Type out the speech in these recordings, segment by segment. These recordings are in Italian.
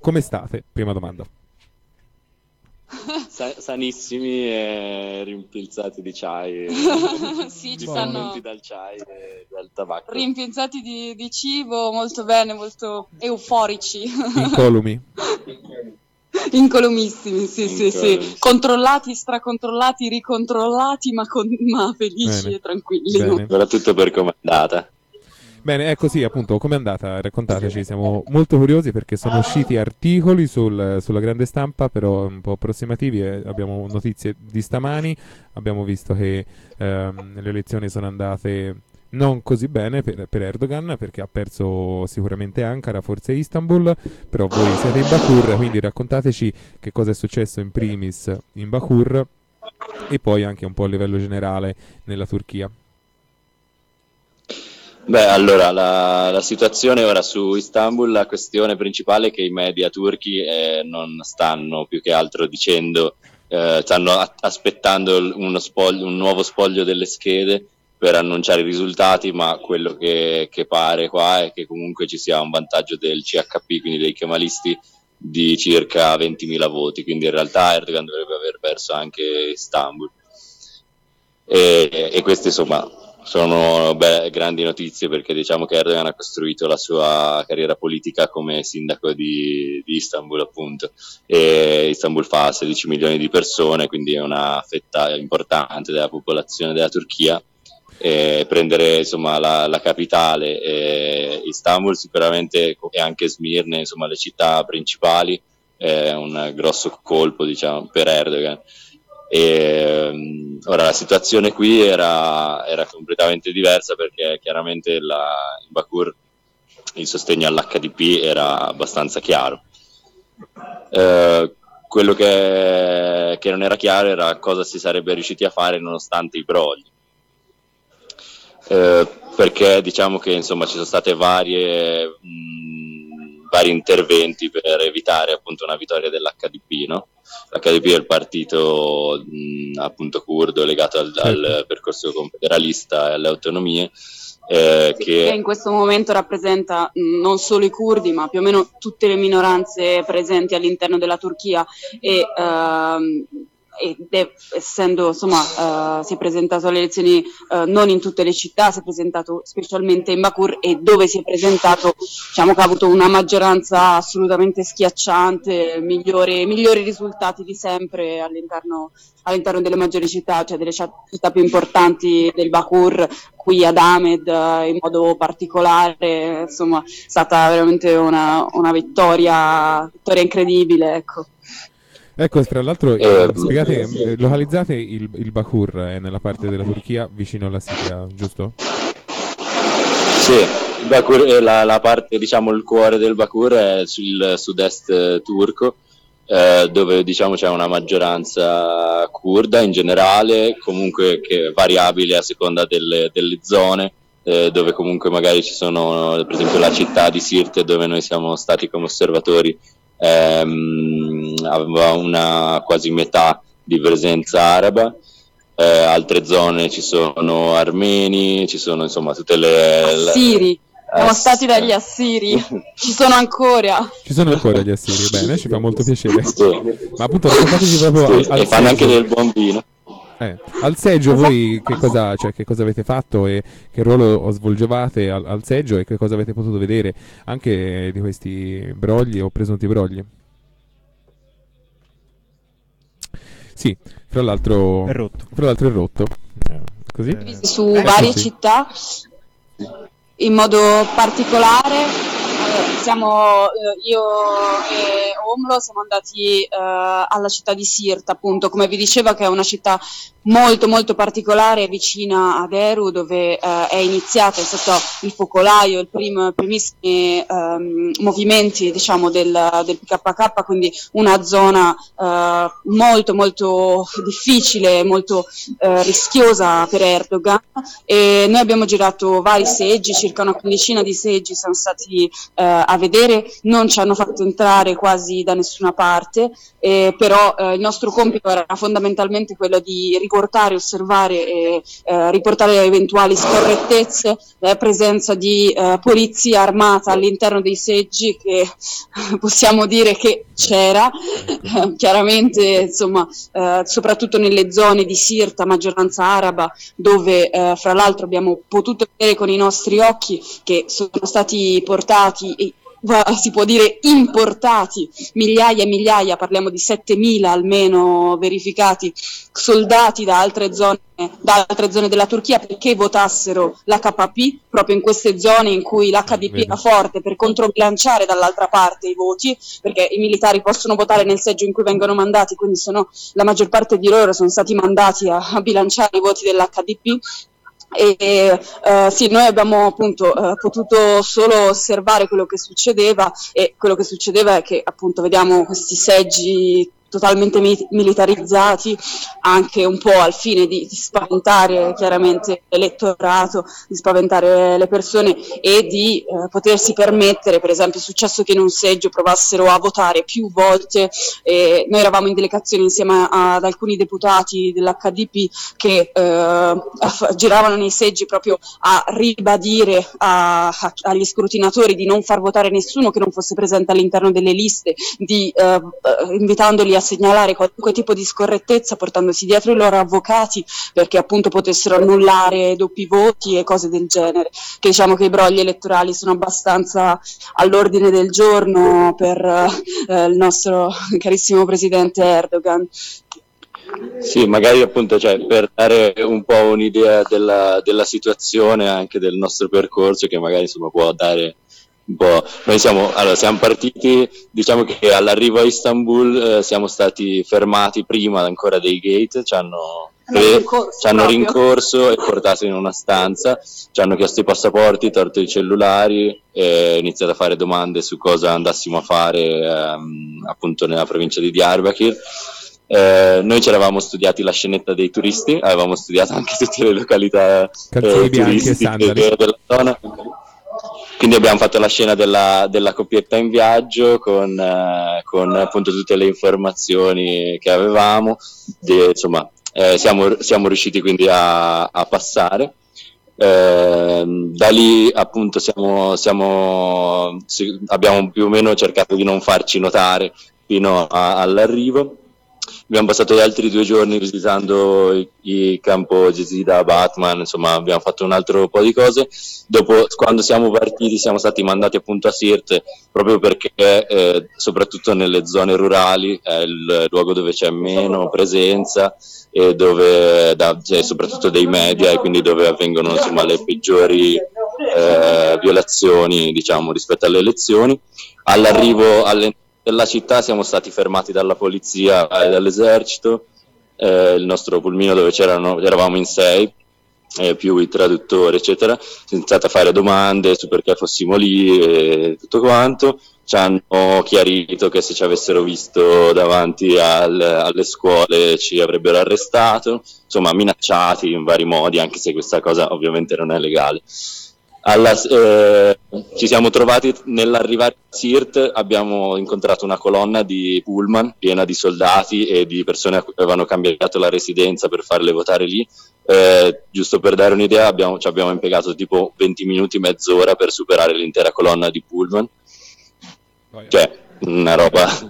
come state? Prima domanda. Sanissimi e rimpinzati di chai, Sì, ci stanno dipendenti dal chai e dal tabacco. rimpinzati di cibo, molto bene, molto euforici. Incolumi. Incolumissimi, sì, sì, sì. Incolumi. Controllati, stracontrollati, ricontrollati, ma felici Bene. e tranquilli. Bene. Soprattutto per come è andata. Bene, ecco sì, appunto, com'è andata? Raccontateci, siamo molto curiosi perché sono usciti articoli sulla grande stampa, però un po' approssimativi, e abbiamo notizie di stamani, abbiamo visto che le elezioni sono andate non così bene per Erdogan, perché ha perso sicuramente Ankara, forse Istanbul, però voi siete in Bakur, quindi raccontateci che cosa è successo in primis in Bakur e poi anche un po' a livello generale nella Turchia. Beh, allora, la situazione ora su Istanbul, la questione principale è che i media turchi non stanno più che altro dicendo, stanno aspettando un nuovo spoglio delle schede per annunciare i risultati, ma quello che pare qua è che comunque ci sia un vantaggio del CHP, quindi dei kemalisti, di circa 20.000 voti, quindi in realtà Erdogan dovrebbe aver perso anche Istanbul. E queste insomma sono grandi notizie, perché diciamo che Erdogan ha costruito la sua carriera politica come sindaco di Istanbul, appunto, e Istanbul fa 16 milioni di persone, quindi è una fetta importante della popolazione della Turchia, e prendere insomma la capitale, Istanbul sicuramente, e anche Smirne, insomma le città principali, è un grosso colpo, diciamo, per Erdogan. E ora la situazione qui era completamente diversa, perché chiaramente in Bakur il sostegno all'HDP era abbastanza chiaro. Quello che non era chiaro era cosa si sarebbe riusciti a fare nonostante i brogli, perché diciamo che insomma ci sono state vari interventi per evitare appunto una vittoria dell'HDP, no? L'HDP è il partito appunto curdo legato al percorso confederalista e alle autonomie, che in questo momento rappresenta non solo i curdi, ma più o meno tutte le minoranze presenti all'interno della Turchia, essendo insomma si è presentato alle elezioni non in tutte le città, si è presentato specialmente in Bakur, e dove si è presentato diciamo che ha avuto una maggioranza assolutamente schiacciante, migliori risultati di sempre all'interno delle maggiori città, cioè delle città più importanti del Bakur, qui ad Ahmed in modo particolare. Insomma è stata veramente una vittoria incredibile, ecco. Ecco, tra l'altro, spiegate, localizzate il Bakur nella parte della Turchia vicino alla Siria, giusto? Sì, Bakur è la parte, diciamo, il cuore del Bakur è sul sud-est turco, dove diciamo c'è una maggioranza curda in generale, comunque che è variabile a seconda delle zone, dove comunque magari ci sono, per esempio la città di Sirte, dove noi siamo stati come osservatori, aveva una quasi metà di presenza araba, altre zone ci sono armeni, ci sono insomma tutte le assiri, siamo stati dagli assiri, ci sono ancora gli assiri, bene, ci fa molto piacere. Sì. Ma appunto raccontateci proprio e fanno anche del buon vino. Al seggio voi che cosa avete fatto e che ruolo svolgevate al seggio, e che cosa avete potuto vedere anche di questi brogli o presunti brogli? Sì, fra l'altro è rotto. Così? Su varie città, in modo particolare io e Omlo siamo andati alla città di Sirte, appunto, come vi dicevo, che è una città molto molto particolare vicina ad Eru, dove è stato il focolaio, primissimi movimenti, diciamo, del PKK, quindi una zona molto molto difficile, molto rischiosa per Erdogan, e noi abbiamo girato vari seggi, circa una quindicina di seggi sono stati a vedere, non ci hanno fatto entrare quasi da nessuna parte, però il nostro compito era fondamentalmente quello di riportare, osservare e riportare eventuali scorrettezze, presenza di polizia armata all'interno dei seggi, che possiamo dire che c'era, chiaramente, insomma, soprattutto nelle zone di Sirta, maggioranza araba, dove fra l'altro abbiamo potuto vedere con i nostri occhi che sono stati portati, si può dire importati, migliaia e migliaia, parliamo di 7.000 almeno verificati, soldati da altre zone della Turchia, perché votassero l'HP proprio in queste zone in cui l'HDP era forte, per controbilanciare dall'altra parte i voti, perché i militari possono votare nel seggio in cui vengono mandati, quindi la maggior parte di loro sono stati mandati a bilanciare i voti dell'HDP. Sì, noi abbiamo appunto potuto solo osservare quello che succedeva, e quello che succedeva è che appunto vediamo questi seggi totalmente militarizzati, anche un po' al fine di spaventare chiaramente l'elettorato, di spaventare le persone e di potersi permettere. Per esempio è successo che in un seggio provassero a votare più volte, noi eravamo in delegazione insieme ad alcuni deputati dell'HDP che giravano nei seggi proprio a ribadire agli scrutinatori di non far votare nessuno che non fosse presente all'interno delle liste, invitandoli a segnalare qualunque tipo di scorrettezza, portandosi dietro i loro avvocati perché appunto potessero annullare doppi voti e cose del genere. Che diciamo che i brogli elettorali sono abbastanza all'ordine del giorno per il nostro carissimo presidente Erdogan. Sì, magari appunto, per dare un po' un'idea della situazione, anche del nostro percorso, che magari insomma può dare un po'. Noi siamo partiti, diciamo che all'arrivo a Istanbul siamo stati fermati prima ancora dei gate, ci hanno rincorso e portato in una stanza, ci hanno chiesto i passaporti, tolto i cellulari e iniziato a fare domande su cosa andassimo a fare appunto nella provincia di Diyarbakir. Noi ci eravamo studiati la scenetta dei turisti, avevamo studiato anche tutte le località turistiche della zona. Quindi abbiamo fatto la scena della coppietta in viaggio con appunto tutte le informazioni che avevamo, insomma siamo riusciti quindi a passare. Da lì appunto abbiamo più o meno cercato di non farci notare fino all'arrivo. Abbiamo passato altri 2 giorni visitando il campo Jezida, Batman, insomma abbiamo fatto un altro po' di cose. Dopo, quando siamo partiti, siamo stati mandati appunto a Sirte, proprio perché soprattutto nelle zone rurali è il luogo dove c'è meno presenza e dove soprattutto dei media, e quindi dove avvengono insomma le peggiori violazioni, diciamo, rispetto alle elezioni. All'arrivo della città siamo stati fermati dalla polizia e dall'esercito, il nostro pulmino dove eravamo in 6, più i traduttori eccetera, siamo iniziati a fare domande su perché fossimo lì e tutto quanto. Ci hanno chiarito che se ci avessero visto davanti alle scuole ci avrebbero arrestato, insomma minacciati in vari modi, anche se questa cosa ovviamente non è legale. Ci siamo trovati nell'arrivare a Sirt, abbiamo incontrato una colonna di pullman piena di soldati e di persone che avevano cambiato la residenza per farle votare lì. Giusto per dare un'idea, ci abbiamo impiegato tipo 20 minuti, mezz'ora per superare l'intera colonna di pullman. Cioè, una roba.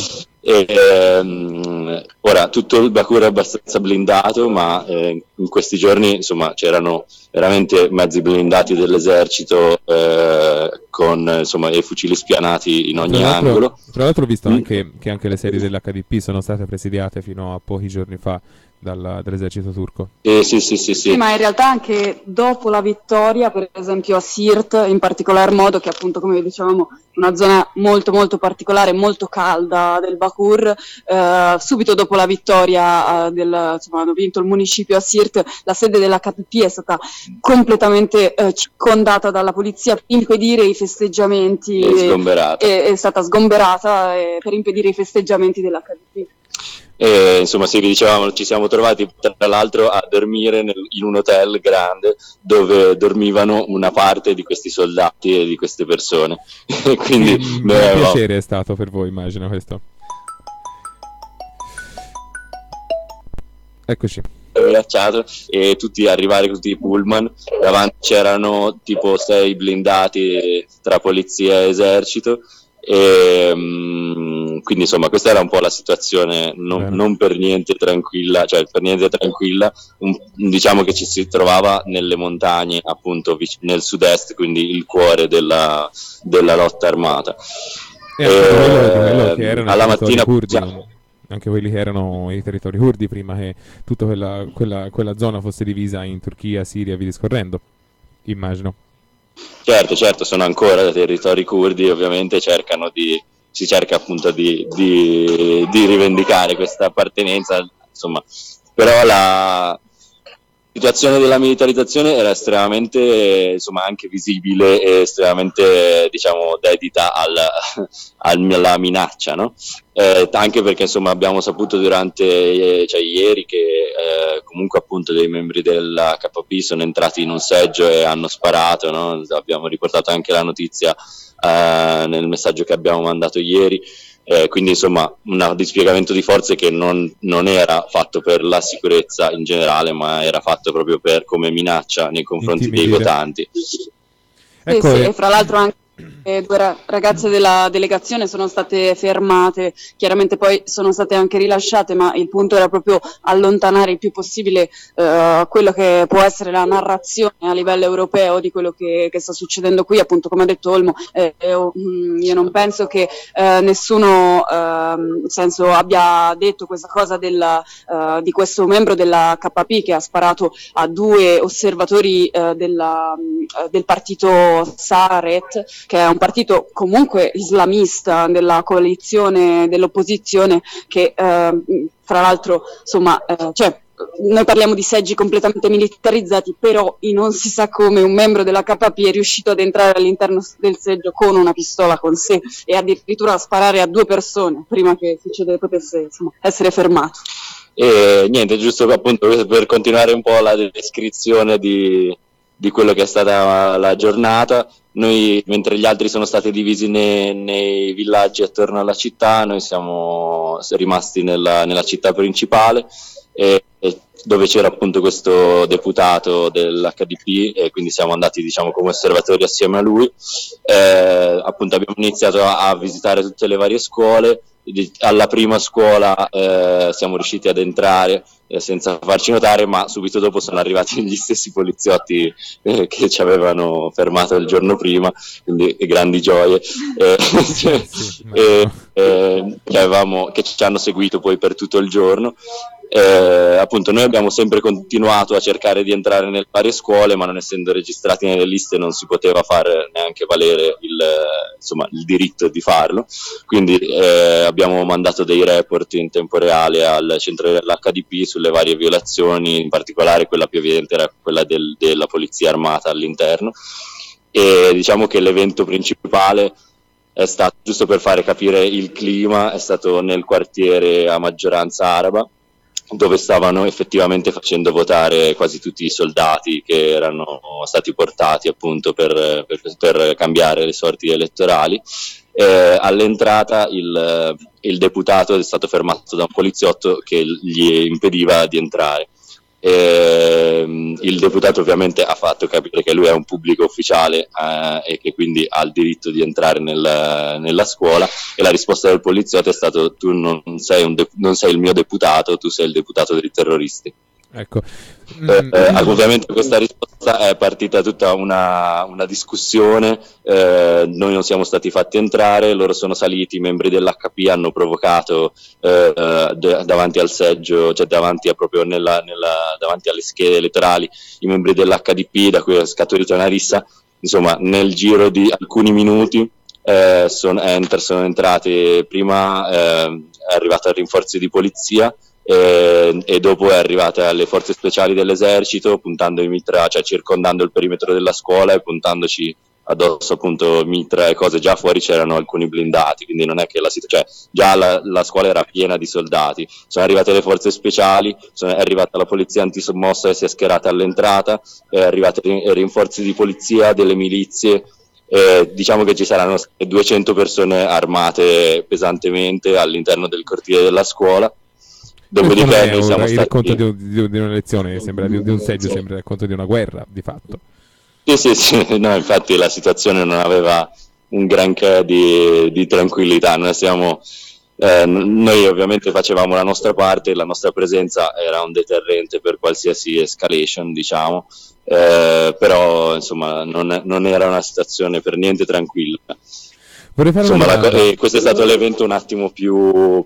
Ora tutto il Bakur è abbastanza blindato, ma in questi giorni insomma c'erano veramente mezzi blindati dell'esercito con insomma i fucili spianati in ogni angolo. Tra l'altro ho visto che anche le sedi dell'HDP sono state presidiate fino a pochi giorni fa dall'esercito turco. Sì, ma in realtà anche dopo la vittoria, per esempio a Sirt in particolar modo, che appunto come dicevamo una zona molto molto particolare, molto calda del Bakur, subito dopo la vittoria hanno vinto il municipio a Sirt, la sede dell'HDP è stata completamente circondata dalla polizia per impedire i festeggiamenti, è stata sgomberata per impedire i festeggiamenti dell'HDP. E, insomma, sì, vi dicevamo, ci siamo trovati tra l'altro a dormire in un hotel grande dove dormivano una parte di questi soldati e di queste persone. E quindi Un noi gran avevamo piacere è stato per voi, immagino questo. Eccoci. minacciato e tutti arrivare con tutti i pullman, davanti c'erano tipo 6 blindati tra polizia e esercito. E quindi insomma questa era un po' la situazione non per niente tranquilla, cioè per niente tranquilla, diciamo che ci si trovava nelle montagne appunto nel sud-est, quindi il cuore della lotta armata. E anche quello che erano alla mattina curdi, anche quelli che erano i territori curdi prima che tutta quella zona fosse divisa in Turchia, Siria e via discorrendo, immagino. Certo, sono ancora territori curdi, ovviamente si cerca appunto di rivendicare questa appartenenza, insomma, però la situazione della militarizzazione era estremamente, insomma, anche visibile e estremamente, diciamo, dedita alla minaccia, no? Anche perché insomma abbiamo saputo durante, cioè ieri, che comunque appunto dei membri della KP sono entrati in un seggio e hanno sparato, no? Abbiamo riportato anche la notizia nel messaggio che abbiamo mandato ieri. Quindi insomma un dispiegamento di forze che non era fatto per la sicurezza in generale, ma era fatto proprio come minaccia nei confronti dei votanti. Ecco, sì, e fra l'altro anche due ragazze della delegazione sono state fermate, chiaramente poi sono state anche rilasciate, ma il punto era proprio allontanare il più possibile quello che può essere la narrazione a livello europeo di quello che sta succedendo qui, appunto come ha detto Olmo. Io non penso che nessuno nel senso abbia detto questa cosa di questo membro della KP che ha sparato a 2 osservatori del partito Saret, che è un partito comunque islamista della coalizione dell'opposizione, che fra l'altro insomma cioè noi parliamo di seggi completamente militarizzati, però non si sa come un membro della KP è riuscito ad entrare all'interno del seggio con una pistola con sé e addirittura a sparare a 2 persone prima che potesse insomma, essere fermato. E niente, giusto appunto per continuare un po' la descrizione di quello che è stata la giornata, noi mentre gli altri sono stati divisi nei villaggi attorno alla città, noi siamo rimasti nella città principale, dove c'era appunto questo deputato dell'HDP, e quindi siamo andati, diciamo, come osservatori assieme a lui. Appunto abbiamo iniziato a visitare tutte le varie scuole. Alla prima scuola siamo riusciti ad entrare senza farci notare, ma subito dopo sono arrivati gli stessi poliziotti che ci avevano fermato il giorno prima, quindi grandi gioie, che ci hanno seguito poi per tutto il giorno. Appunto noi abbiamo sempre continuato a cercare di entrare nelle varie scuole, ma non essendo registrati nelle liste non si poteva fare neanche valere il diritto di farlo, quindi abbiamo mandato dei report in tempo reale al centro dell'HDP sulle varie violazioni, in particolare quella più evidente era quella della polizia armata all'interno. E diciamo che l'evento principale è stato, giusto per fare capire il clima, è stato nel quartiere a maggioranza araba, dove stavano effettivamente facendo votare quasi tutti i soldati che erano stati portati appunto per cambiare le sorti elettorali. All'entrata il deputato è stato fermato da un poliziotto che gli impediva di entrare. Il deputato ovviamente ha fatto capire che lui è un pubblico ufficiale e che quindi ha il diritto di entrare nella scuola, e la risposta del poliziotto è stata: tu non sei il mio deputato, tu sei il deputato dei terroristi. Ecco. Ovviamente questa risposta è partita tutta una discussione, noi non siamo stati fatti entrare, loro sono saliti, i membri dell'HP hanno provocato davanti al seggio, cioè davanti alle schede elettorali, i membri dell'HDP, da cui è scaturita una rissa. Insomma, nel giro di alcuni minuti sono entrati, prima è arrivato a rinforzi di polizia, e dopo è arrivata le forze speciali dell'esercito puntando cioè circondando il perimetro della scuola e puntandoci addosso appunto mitra e cose, già fuori c'erano alcuni blindati, quindi non è che cioè, già la scuola era piena di soldati. Sono arrivate le forze speciali, è arrivata la polizia antisommossa e si è schierata all'entrata, è arrivate rinforzi di polizia, delle milizie. Diciamo che ci saranno 200 persone armate pesantemente all'interno del cortile della scuola. Dopodiché noi siamo il stati... racconto di una lezione, sembra di un seggio, sembra il racconto di una guerra, di fatto. Sì, no, infatti la situazione non aveva un granché di tranquillità. Noi ovviamente facevamo la nostra parte, la nostra presenza era un deterrente per qualsiasi escalation, diciamo, però insomma non era una situazione per niente tranquilla. Insomma, questo è stato l'evento un attimo più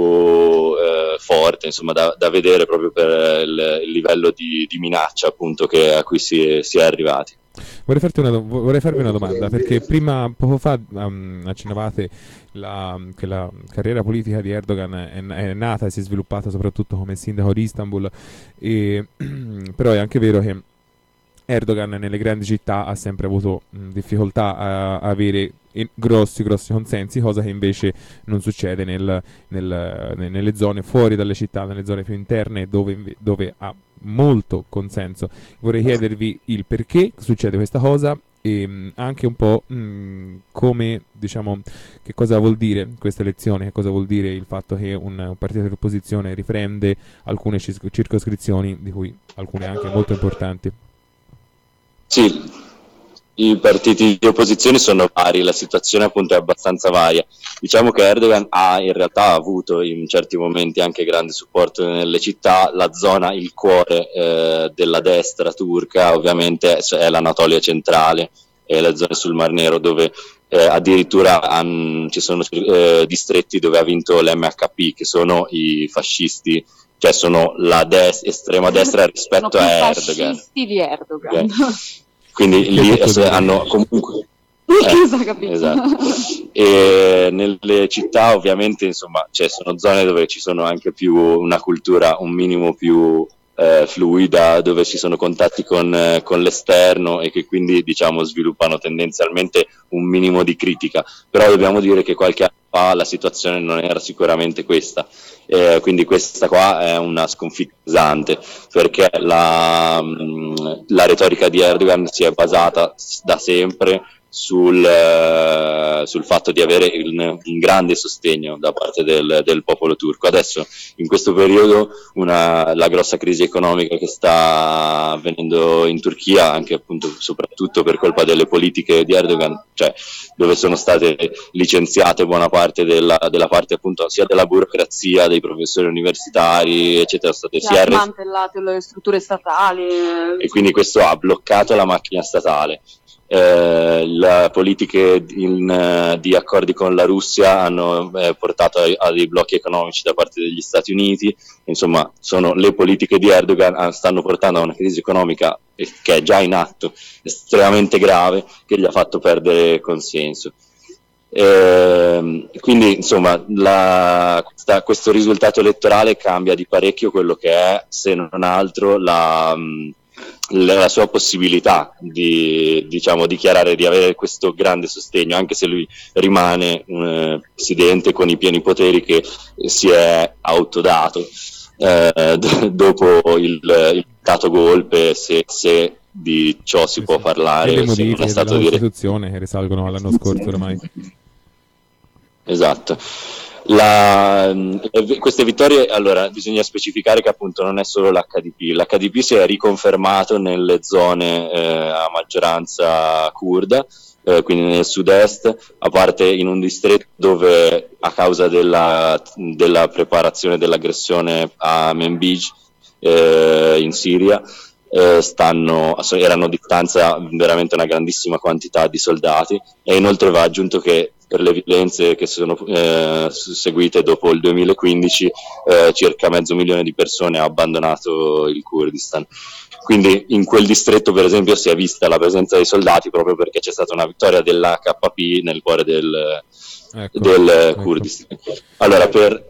forte, insomma, da vedere proprio per il livello di minaccia appunto a cui si è arrivati. Vorrei farvi una domanda, perché poco fa accennavate che la carriera politica di Erdogan è nata e si è sviluppata soprattutto come sindaco di Istanbul, però è anche vero che Erdogan nelle grandi città ha sempre avuto difficoltà a avere grossi consensi, cosa che invece non succede nelle zone fuori dalle città, nelle zone più interne dove ha molto consenso. Vorrei chiedervi il perché succede questa cosa e anche un po' come, diciamo, che cosa vuol dire questa elezione, che cosa vuol dire il fatto che un partito dell'opposizione riprende alcune circoscrizioni, di cui alcune anche molto importanti. Sì, i partiti di opposizione sono vari, la situazione appunto è abbastanza varia. Diciamo che Erdogan ha in realtà avuto in certi momenti anche grande supporto nelle città. La zona, il cuore della destra turca ovviamente è l'Anatolia centrale e le zone sul Mar Nero, dove addirittura ci sono distretti dove ha vinto l'MHP, che sono i fascisti, cioè sono la estrema destra rispetto a Erdogan. Sono fascisti di Erdogan. Quindi lì hanno comunque... esatto. E nelle città ovviamente insomma sono zone dove ci sono anche più una cultura un minimo più fluida, dove ci sono contatti con l'esterno e che quindi diciamo sviluppano tendenzialmente un minimo di critica, però dobbiamo dire che qualche anno fa la situazione non era sicuramente questa, quindi questa qua è una sconfitta pesante, perché la retorica di Erdogan si è basata da sempre sul fatto di avere un grande sostegno da parte del popolo turco. Adesso in questo periodo la grossa crisi economica che sta avvenendo in Turchia, anche appunto soprattutto per colpa delle politiche di Erdogan, cioè dove sono state licenziate buona parte della parte appunto sia della burocrazia, dei professori universitari eccetera, smantellate le strutture statali e quindi questo ha bloccato la macchina statale. Le politiche di accordi con la Russia hanno portato a dei blocchi economici da parte degli Stati Uniti. Insomma, le politiche di Erdogan stanno portando a una crisi economica che è già in atto, estremamente grave, che gli ha fatto perdere consenso. Quindi insomma questo risultato elettorale cambia di parecchio quello che è, se non altro, la sua possibilità di dichiarare di avere questo grande sostegno, anche se lui rimane un presidente con i pieni poteri che si è autodato dopo il dato golpe, se di ciò si può parlare. E le modifiche della Costituzione che risalgono all'anno scorso ormai. Esatto. Queste vittorie, allora bisogna specificare che appunto non è solo l'HDP si è riconfermato nelle zone a maggioranza curda, quindi nel sud-est, a parte in un distretto dove a causa della preparazione dell'aggressione a Manbij in Siria erano a distanza veramente una grandissima quantità di soldati, e inoltre va aggiunto che per le violenze che sono seguite dopo il 2015 circa 500.000 di persone ha abbandonato il Kurdistan. Quindi in quel distretto per esempio si è vista la presenza dei soldati proprio perché c'è stata una vittoria dell'HDP nel cuore del Kurdistan. Allora per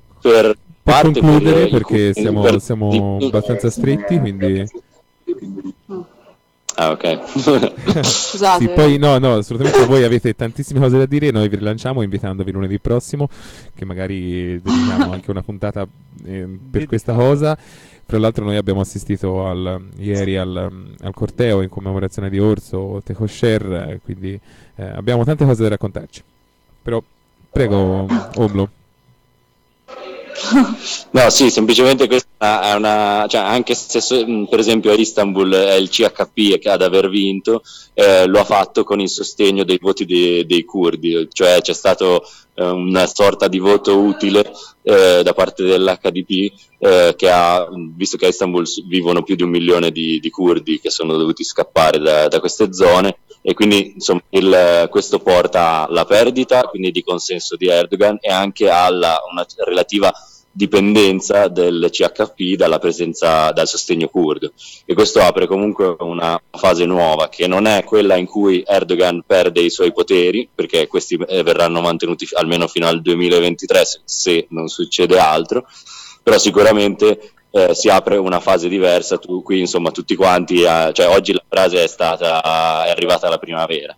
concludere, perché siamo abbastanza stretti, quindi Ah, ok. Scusate. Sì, poi no, assolutamente voi avete tantissime cose da dire, noi vi rilanciamo invitandovi lunedì prossimo, che magari dedichiamo anche una puntata per questa cosa. Tra l'altro noi abbiamo assistito ieri al corteo in commemorazione di Orso Tekosher, quindi abbiamo tante cose da raccontarci. Però prego, Omlo. No, sì, semplicemente questa è una, cioè anche se per esempio a Istanbul è il CHP che ad aver vinto, lo ha fatto con il sostegno dei voti dei curdi, cioè c'è stato una sorta di voto utile da parte dell'HDP che ha, visto che a Istanbul vivono più di 1 milione di curdi che sono dovuti scappare da queste zone, e quindi insomma questo porta alla perdita quindi di consenso di Erdogan e anche alla una relativa dipendenza del CHP dal sostegno curdo, e questo apre comunque una fase nuova che non è quella in cui Erdogan perde i suoi poteri, perché questi verranno mantenuti almeno fino al 2023 se non succede altro, però sicuramente si apre una fase diversa. Qui insomma tutti quanti, cioè oggi la frase è arrivata la primavera.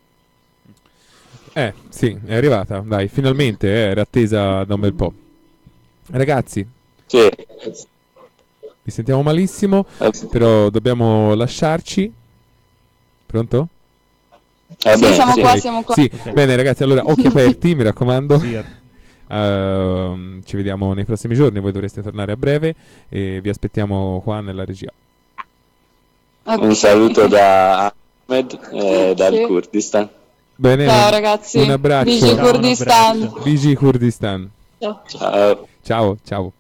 Sì, è arrivata, dai, finalmente, era attesa da un bel po'. Ragazzi, sì. Vi sentiamo malissimo, però dobbiamo lasciarci. Pronto? Sì, siamo sì. qua, siamo qua. Sì, bene ragazzi, allora occhi aperti, mi raccomando. Ci vediamo nei prossimi giorni, voi dovreste tornare a breve e vi aspettiamo qua nella regia. Un saluto da Ahmed, dal Kurdistan. Bene, ciao ragazzi, un abbraccio. Vigi Kurdistan. Vigi Kurdistan. Ciao. Ciao. Ciao, ciao.